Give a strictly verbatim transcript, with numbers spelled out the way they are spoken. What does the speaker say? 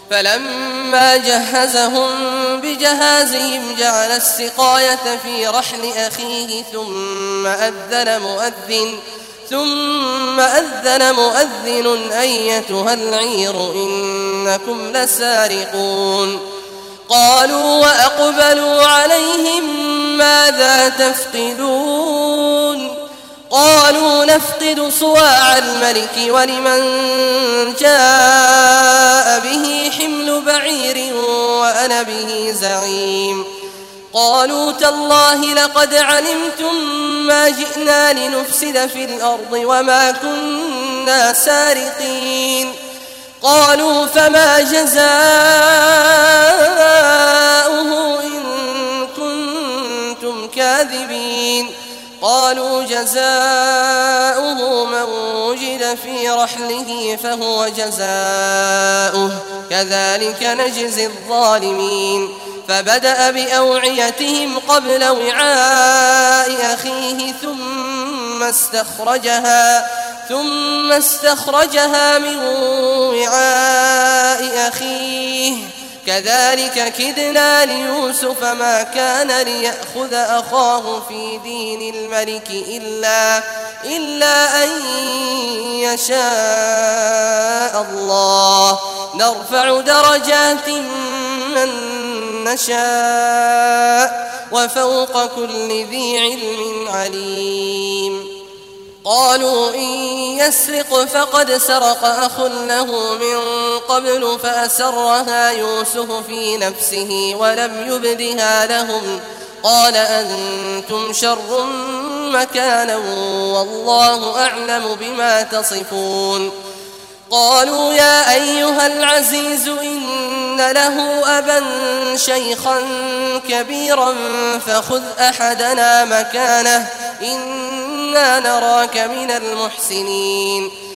فلما جهزهم بجهازهم جعل السقاية في رحل أخيه ثم أذن مؤذن ثم أذن مؤذن أيتها العير إنكم لسارقون قالوا وأقبلوا عليهم ماذا تفقدون قالوا نفقد صواع الملك ولمن جاء به حمل بعير وأنا به زعيم قالوا تالله لقد علمتم ما جئنا لنفسد في الأرض وما كنا سارقين قالوا فما جزاؤه إن كنتم كاذبين قالوا جزاؤه من وجد في رحله فهو جزاؤه كذلك نجزي الظالمين فبدأ بأوعيتهم قبل وعاء أخيه ثم استخرجها ثم استخرجها من وعاء أخيه كذلك كدنا ليوسف ما كان ليأخذ أخاه في دين الملك إلا, إلا أن يشاء الله نرفع درجات من نشاء وفوق كل ذي علم عليم قالوا إن يسرق فقد سرق أخ له من قبل فأسرها يوسف في نفسه ولم يبدها لهم قال أنتم شر مكانا والله أعلم بما تصفون قالوا يا أيها العزيز إن له أبا شيخا كبيرا فخذ أحدنا مكانه إنا نراك من المحسنين